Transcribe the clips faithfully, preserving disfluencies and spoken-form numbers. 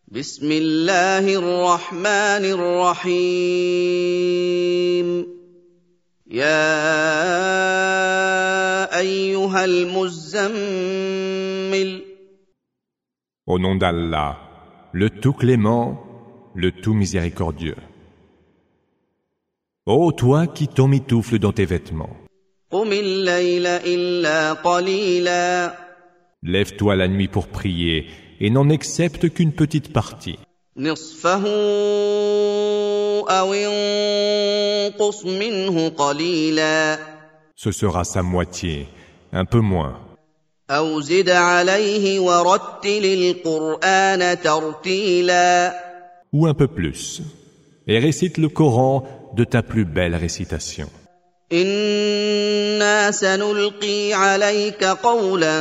بسم الله الرحمن الرحيم يا أيها المزمل Au nom d'Allah, le tout clément, le tout miséricordieux. Ô toi qui t'emmitoufles dans tes vêtements, قم الليل إلا قليلا lève-toi la nuit pour prier et n'en accepte qu'une petite partie. نصفه أو انقص منه قليلا Ce sera sa moitié, un peu moins. أو زد عليه ورتل القرآن ترتيلا Ou un peu plus. Et récite le Coran de ta plus belle récitation. إنا سنلقي عليك قولا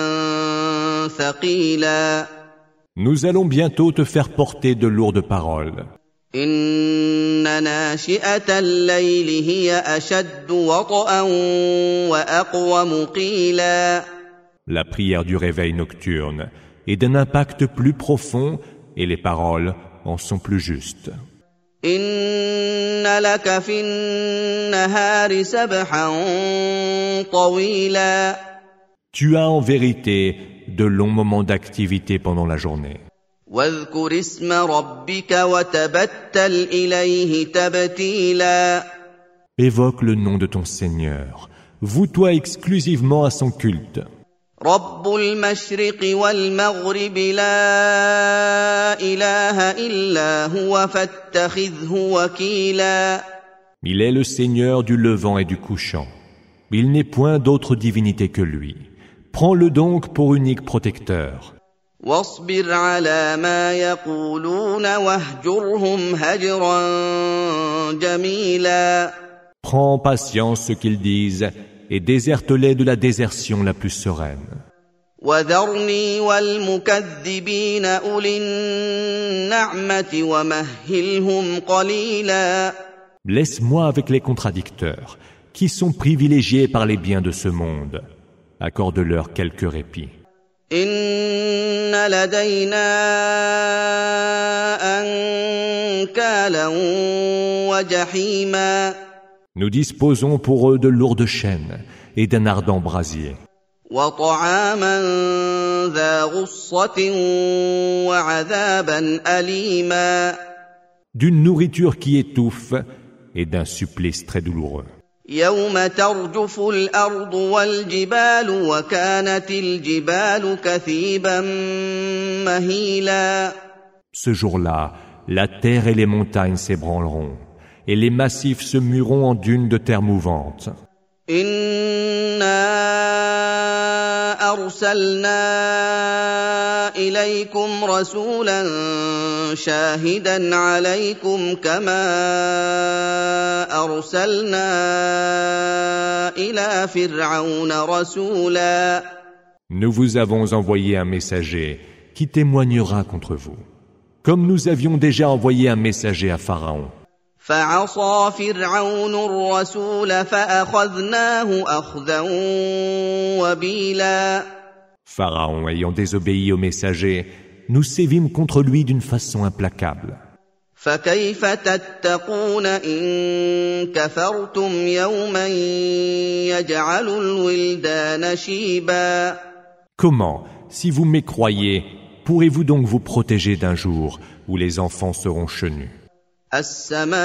ثقيلا Nous allons bientôt te faire porter de lourdes paroles. إن ناشئة الليل هي أشد وطئا وأقوم قيلا La prière du réveil nocturne est d'un impact plus profond et les paroles en sont plus justes. إن لك في النهار سبحا طويلا Tu as en vérité de longs moments d'activité pendant la journée. واذكر اسم ربك وتبتل إليه تبتيلا Évoque le nom de ton Seigneur. Voue-toi exclusivement à son culte. رب المشرق والمغرب لا إله إلا هو فاتخذه وكيلا Il est le Seigneur du levant et du couchant. Il n'est point d'autre divinité que lui. Prends-le donc pour unique protecteur. واصبر على ما يقولون واهجرهم هجرا جميلا Prends en patience ce qu'ils disent et déserte-les de la désertion la plus sereine. وذرني والمكذبين أولي النعمة ومهلهم قليلا Laisse-moi avec les contradicteurs, qui sont privilégiés par les biens de ce monde. Accorde-leur quelques répits. إن لدينا أنكالا وجحيما Nous disposons pour eux de lourdes chaînes et d'un ardent brasier. وطعاما ذا غصة وعذابا أليما D'une nourriture qui étouffe et d'un supplice très douloureux. يوم ترجف الأرض والجبال وكانت الجبال كثيبا مهيلا Ce jour-là, la terre et les montagnes s'ébranleront, et les massifs se mueront en dunes de terre mouvantes. إنا أرسلنا إليكم رسولا شاهدا عليكم كما أرسلنا إلى فرعون رسولا Nous vous avons envoyé un messager qui témoignera contre vous, comme nous avions déjà envoyé un messager à Pharaon. فعصى فرعون الرسول فأخذناه أخذا وبيلا Pharaon ayant désobéi au messager, nous sévîmes contre lui d'une façon implacable. فكيف تتقون إن كفرتم يوما يجعل الولدان شيبا Comment, si vous mécroyez, pourrez-vous donc vous protéger d'un jour où les enfants seront chenus? السماء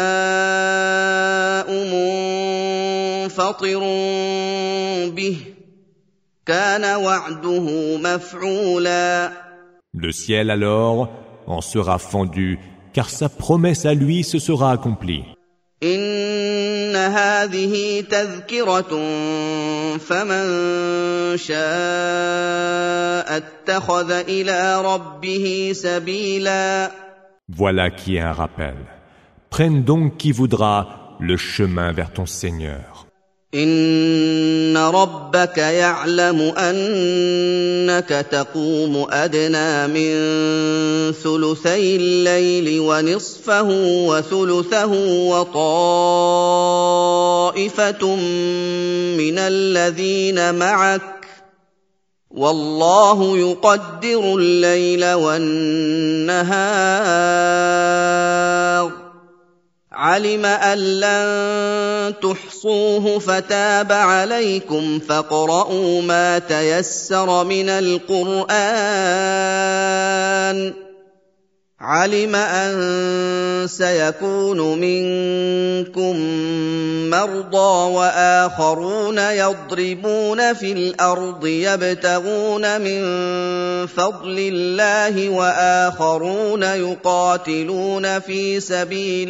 منفطر به كان وعده مفعولا Le ciel alors en sera fendu, car sa promesse à lui se sera accomplie. إن هذه تذكرة فمن شاء اتخذ إلى ربه سبيلا Voilà qui est un rappel. Prenne donc qui voudra le chemin vers ton Seigneur. إن ربك يعلم أنك تقوم أدنى من ثلثي الليل ونصفه وثلثه وطائفة من الذين معك والله يقدر الليل والنهار علم أن لن تحصوه فتاب عليكم فاقرؤوا ما تيسر من القرآن علم أن سيكون منكم مرضى وآخرون يضربون في الأرض يبتغون من فضل الله وآخرون يقاتلون في سبيل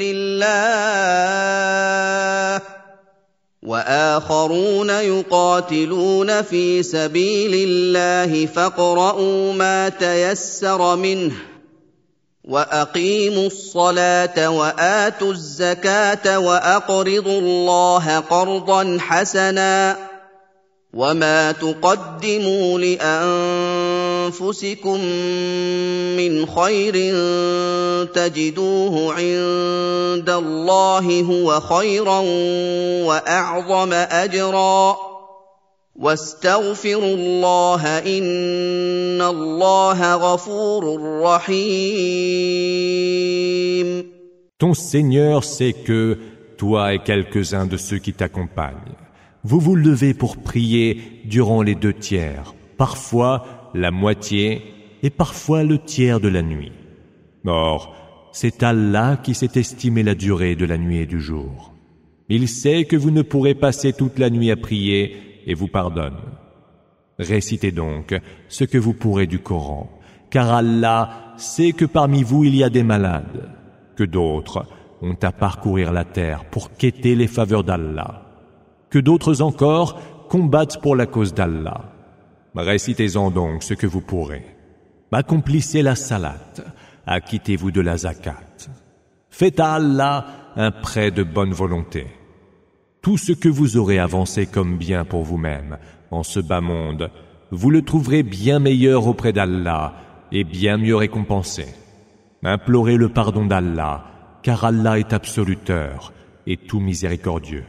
الله وآخرون يقاتلون في سبيل الله فاقرؤوا ما تيسر منه وأقيموا الصلاة وآتوا الزكاة وأقرضوا الله قرضا حسنا وما تقدموا لأنفسكم من خير تجدوه عند الله هو خيرا وأعظم أجرا واستغفروا الله إن الله غفور رحيم. Ton Seigneur sait que, toi et quelques-uns de ceux qui t'accompagnent, vous vous levez pour prier durant les deux tiers, parfois la moitié et parfois le tiers de la nuit. Or, c'est Allah qui sait estimer la durée de la nuit et du jour. Il sait que vous ne pourrez passer toute la nuit à prier et vous pardonne. Récitez donc ce que vous pourrez du Coran, car Allah sait que parmi vous il y a des malades, que d'autres ont à parcourir la terre pour quêter les faveurs d'Allah, que d'autres encore combattent pour la cause d'Allah. Récitez-en donc ce que vous pourrez. Accomplissez la salat, acquittez-vous de la zakat. Faites à Allah un prêt de bonne volonté. Tout ce que vous aurez avancé comme bien pour vous-même en ce bas monde, vous le trouverez bien meilleur auprès d'Allah et bien mieux récompensé. Implorez le pardon d'Allah, car Allah est absoluteur et tout miséricordieux.